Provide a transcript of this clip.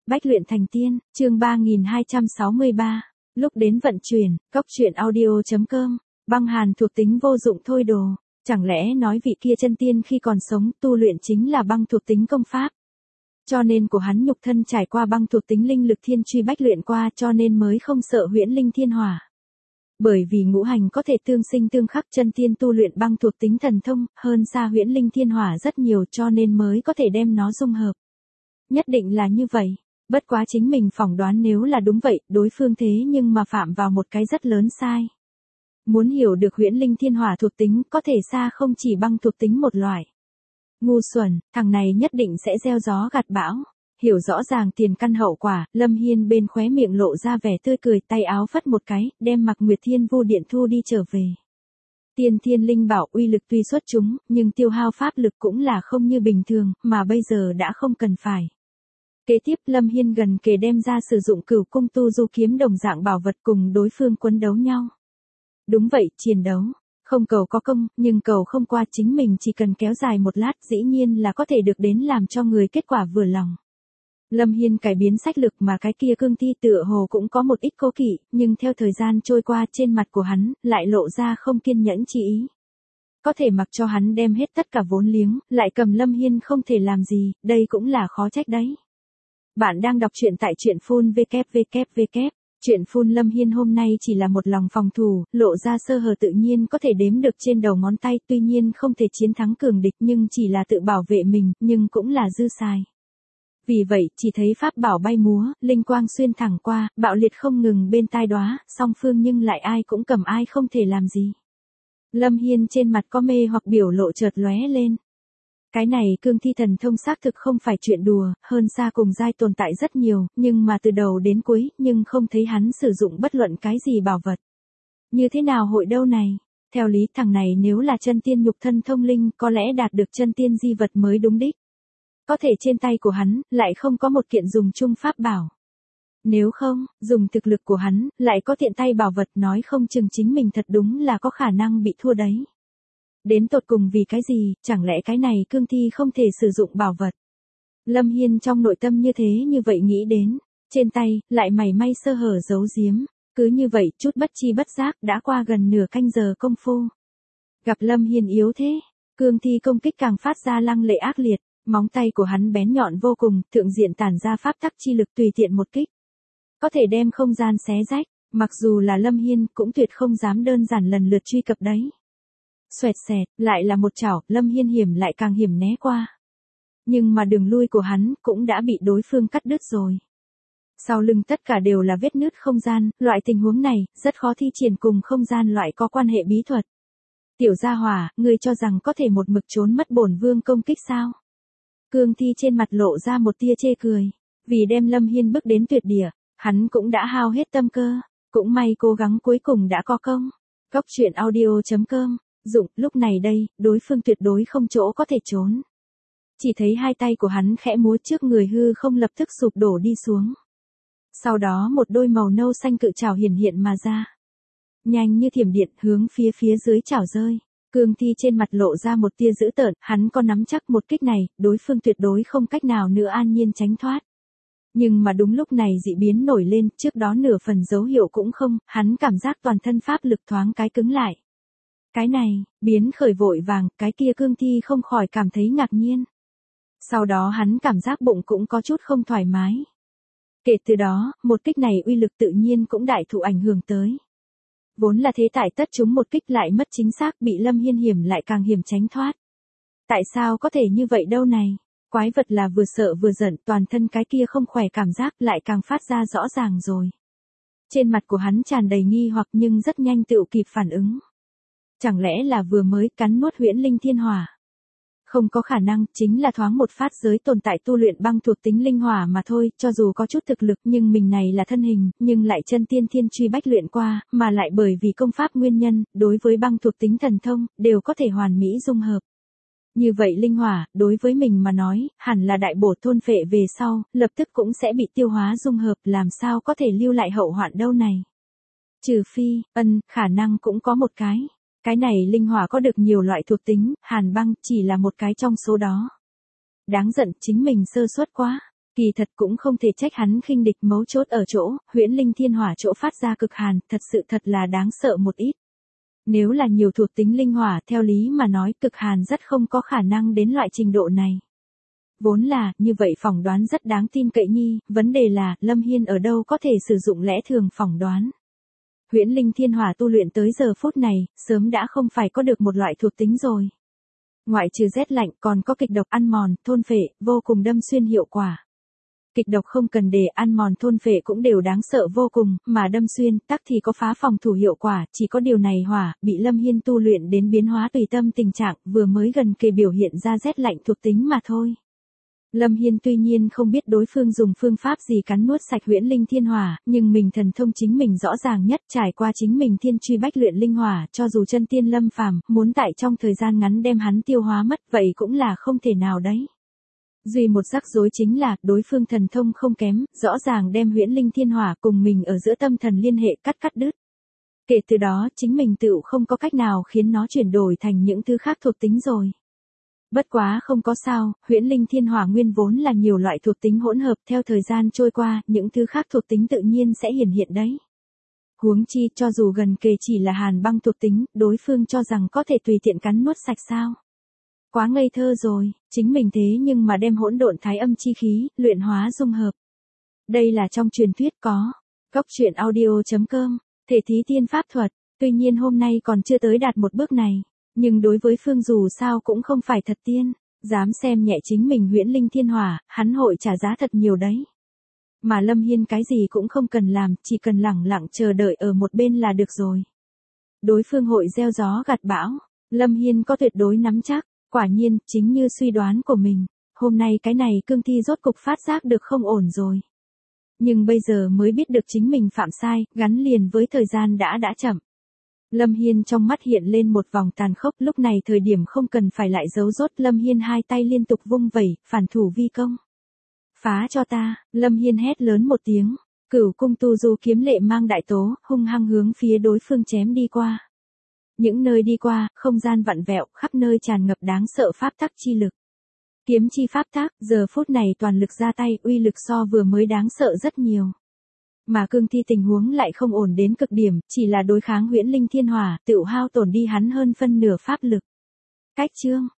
Bách luyện thành tiên, chương 3263. Lúc đến vận chuyển, Cóc truyện audio.com. Băng hàn thuộc tính vô dụng thôi đồ. Chẳng lẽ nói vị kia chân tiên khi còn sống tu luyện chính là băng thuộc tính công pháp. Cho nên của hắn nhục thân trải qua băng thuộc tính linh lực thiên truy bách luyện qua cho nên mới không sợ huyễn linh thiên hỏa. Bởi vì ngũ hành có thể tương sinh tương khắc, chân tiên tu luyện băng thuộc tính thần thông hơn xa huyễn linh thiên hỏa rất nhiều cho nên mới có thể đem nó dung hợp. Nhất định là như vậy. Bất quá chính mình phỏng đoán nếu là đúng vậy, đối phương thế nhưng mà phạm vào một cái rất lớn sai. Muốn hiểu được huyễn linh thiên hỏa thuộc tính có thể xa không chỉ băng thuộc tính một loại. Ngu xuẩn, thằng này nhất định sẽ gieo gió gặt bão. Hiểu rõ ràng tiền căn hậu quả, Lâm Hiên bên khóe miệng lộ ra vẻ tươi cười, tay áo phất một cái, đem Mặc Nguyệt Thiên Vu Điện thu đi trở về. Tiên thiên linh bảo uy lực tuy xuất chúng, nhưng tiêu hao pháp lực cũng là không như bình thường, mà bây giờ đã không cần phải. Kế tiếp Lâm Hiên gần kề đem ra sử dụng Cửu Cung Tu Du kiếm đồng dạng bảo vật cùng đối phương quấn đấu nhau. Đúng vậy, chiến đấu. Không cầu có công, nhưng cầu không qua, chính mình chỉ cần kéo dài một lát dĩ nhiên là có thể được đến làm cho người kết quả vừa lòng. Lâm Hiên cải biến sách lược mà cái kia cương thi tựa hồ cũng có một ít cố kỵ, nhưng theo thời gian trôi qua trên mặt của hắn lại lộ ra không kiên nhẫn chi ý. Có thể mặc cho hắn đem hết tất cả vốn liếng, lại cầm Lâm Hiên không thể làm gì, đây cũng là khó trách đấy. Bạn đang đọc truyện tại truyện phun www. Truyện phun Lâm Hiên hôm nay chỉ là một lòng phòng thủ, lộ ra sơ hở tự nhiên có thể đếm được trên đầu ngón tay, tuy nhiên không thể chiến thắng cường địch nhưng chỉ là tự bảo vệ mình, nhưng cũng là dư xài. Vì vậy, chỉ thấy pháp bảo bay múa, linh quang xuyên thẳng qua, bạo liệt không ngừng bên tai đóa, song phương nhưng lại ai cũng cầm ai không thể làm gì. Lâm Hiên trên mặt có mê hoặc biểu lộ chợt lóe lên. Cái này cương thi thần thông xác thực không phải chuyện đùa, hơn xa cùng giai tồn tại rất nhiều, nhưng mà từ đầu đến cuối, nhưng không thấy hắn sử dụng bất luận cái gì bảo vật. Như thế nào hội đâu này? Theo lý thằng này nếu là chân tiên nhục thân thông linh có lẽ đạt được chân tiên di vật mới đúng đích. Có thể trên tay của hắn, lại không có một kiện dùng chung pháp bảo. Nếu không, dùng thực lực của hắn, lại có tiện tay bảo vật nói không chừng chính mình thật đúng là có khả năng bị thua đấy. Đến tột cùng vì cái gì, chẳng lẽ cái này cương thi không thể sử dụng bảo vật. Lâm Hiên trong nội tâm như thế như vậy nghĩ đến, trên tay, lại mảy may sơ hở giấu giếm, cứ như vậy chút bất chi bất giác đã qua gần nửa canh giờ công phu. Gặp Lâm Hiên yếu thế, cương thi công kích càng phát ra lăng lệ ác liệt, móng tay của hắn bén nhọn vô cùng, thượng diện tản ra pháp tắc chi lực tùy tiện một kích. Có thể đem không gian xé rách, mặc dù là Lâm Hiên cũng tuyệt không dám đơn giản lần lượt truy cập đấy. Xoẹt xẹt, lại là một chảo, Lâm Hiên hiểm lại càng hiểm né qua. Nhưng mà đường lui của hắn cũng đã bị đối phương cắt đứt rồi. Sau lưng tất cả đều là vết nứt không gian, loại tình huống này, rất khó thi triển cùng không gian loại có quan hệ bí thuật. Tiểu gia hỏa, ngươi cho rằng có thể một mực trốn mất bổn vương công kích sao? Cương thi trên mặt lộ ra một tia chê cười. Vì đem Lâm Hiên bước đến tuyệt địa, hắn cũng đã hao hết tâm cơ. Cũng may cố gắng cuối cùng đã có công. Cóc truyện audio.com. Dụng, lúc này đây, đối phương tuyệt đối không chỗ có thể trốn. Chỉ thấy hai tay của hắn khẽ múa trước người hư không lập tức sụp đổ đi xuống. Sau đó một đôi màu nâu xanh cự trảo hiển hiện mà ra. Nhanh như thiểm điện hướng phía dưới trảo rơi. Cương thi trên mặt lộ ra một tia dữ tợn, hắn có nắm chắc một kích này, đối phương tuyệt đối không cách nào nữa an nhiên tránh thoát. Nhưng mà đúng lúc này dị biến nổi lên, trước đó nửa phần dấu hiệu cũng không, hắn cảm giác toàn thân pháp lực thoáng cái cứng lại. Cái này, biến khởi vội vàng, cái kia cương thi không khỏi cảm thấy ngạc nhiên. Sau đó hắn cảm giác bụng cũng có chút không thoải mái. Kể từ đó, một kích này uy lực tự nhiên cũng đại thụ ảnh hưởng tới. Vốn là thế tại tất chúng một kích lại mất chính xác bị Lâm Hiên hiểm lại càng hiểm tránh thoát. Tại sao có thể như vậy đâu này? Quái vật là vừa sợ vừa giận, toàn thân cái kia không khỏe cảm giác lại càng phát ra rõ ràng rồi. Trên mặt của hắn tràn đầy nghi hoặc nhưng rất nhanh tự kịp phản ứng. Chẳng lẽ là vừa mới cắn nuốt huyễn linh thiên hỏa? Không có khả năng, chính là thoáng một phát giới tồn tại tu luyện băng thuộc tính linh hỏa mà thôi, cho dù có chút thực lực nhưng mình này là thân hình, nhưng lại chân tiên thiên truy bách luyện qua, mà lại bởi vì công pháp nguyên nhân, đối với băng thuộc tính thần thông, đều có thể hoàn mỹ dung hợp. Như vậy linh hỏa, đối với mình mà nói, hẳn là đại bổ thôn phệ về sau, lập tức cũng sẽ bị tiêu hóa dung hợp, làm sao có thể lưu lại hậu hoạn đâu này. Trừ phi, khả năng cũng có một cái. Cái này linh hỏa có được nhiều loại thuộc tính, hàn băng chỉ là một cái trong số đó. Đáng giận chính mình sơ suất quá. Kỳ thật cũng không thể trách hắn khinh địch, mấu chốt ở chỗ, huyễn linh thiên hỏa chỗ phát ra cực hàn, thật là đáng sợ một ít. Nếu là nhiều thuộc tính linh hỏa, theo lý mà nói cực hàn rất không có khả năng đến loại trình độ này. Vốn là, như vậy phỏng đoán rất đáng tin cậy nhi, vấn đề là, Lâm Hiên ở đâu có thể sử dụng lẽ thường phỏng đoán. Huyễn linh thiên hỏa tu luyện tới giờ phút này, sớm đã không phải có được một loại thuộc tính rồi. Ngoại trừ rét lạnh còn có kịch độc ăn mòn, thôn phệ, vô cùng đâm xuyên hiệu quả. Kịch độc không cần để ăn mòn thôn phệ cũng đều đáng sợ vô cùng, mà đâm xuyên, tắc thì có phá phòng thủ hiệu quả, chỉ có điều này hỏa, bị Lâm Hiên tu luyện đến biến hóa tùy tâm tình trạng, vừa mới gần kề biểu hiện ra rét lạnh thuộc tính mà thôi. Lâm Hiên tuy nhiên không biết đối phương dùng phương pháp gì cắn nuốt sạch huyễn linh thiên hỏa, nhưng mình thần thông chính mình rõ ràng nhất, trải qua chính mình thiên truy bách luyện linh hỏa, cho dù chân tiên lâm phàm, muốn tại trong thời gian ngắn đem hắn tiêu hóa mất, vậy cũng là không thể nào đấy. Duy một rắc rối chính là, đối phương thần thông không kém, rõ ràng đem huyễn linh thiên hỏa cùng mình ở giữa tâm thần liên hệ cắt đứt. Kể từ đó, chính mình tựu không có cách nào khiến nó chuyển đổi thành những thứ khác thuộc tính rồi. Bất quá không có sao, huyễn linh thiên hỏa nguyên vốn là nhiều loại thuộc tính hỗn hợp, theo thời gian trôi qua, những thứ khác thuộc tính tự nhiên sẽ hiển hiện đấy. Huống chi, cho dù gần kề chỉ là hàn băng thuộc tính, đối phương cho rằng có thể tùy tiện cắn nuốt sạch sao. Quá ngây thơ rồi, chính mình thế nhưng mà đem hỗn độn thái âm chi khí, luyện hóa dung hợp. Đây là trong truyền thuyết có. Góc truyện audio.com, thể thí tiên pháp thuật, tuy nhiên hôm nay còn chưa tới đạt một bước này. Nhưng đối với phương dù sao cũng không phải thật tiên, dám xem nhẹ chính mình huyễn linh thiên hỏa, hắn hội trả giá thật nhiều đấy. Mà Lâm Hiên cái gì cũng không cần làm, chỉ cần lẳng lặng chờ đợi ở một bên là được rồi. Đối phương hội gieo gió gặt bão, Lâm Hiên có tuyệt đối nắm chắc, quả nhiên, chính như suy đoán của mình, hôm nay cái này cương thi rốt cục phát giác được không ổn rồi. Nhưng bây giờ mới biết được chính mình phạm sai, gắn liền với thời gian đã chậm. Lâm Hiên trong mắt hiện lên một vòng tàn khốc, lúc này thời điểm không cần phải lại giấu rốt, Lâm Hiên hai tay liên tục vung vẩy, phản thủ vi công. Phá cho ta, Lâm Hiên hét lớn một tiếng, Cửu cung tu du kiếm lệ mang đại tố, hung hăng hướng phía đối phương chém đi qua. Những nơi đi qua, không gian vặn vẹo, khắp nơi tràn ngập đáng sợ pháp tắc chi lực. Kiếm chi pháp tắc, giờ phút này toàn lực ra tay, uy lực so vừa mới đáng sợ rất nhiều. Mà cương thi tình huống lại không ổn đến cực điểm, chỉ là đối kháng huyễn linh thiên hỏa, tựu hao tổn đi hắn hơn phân nửa pháp lực. Cách chương,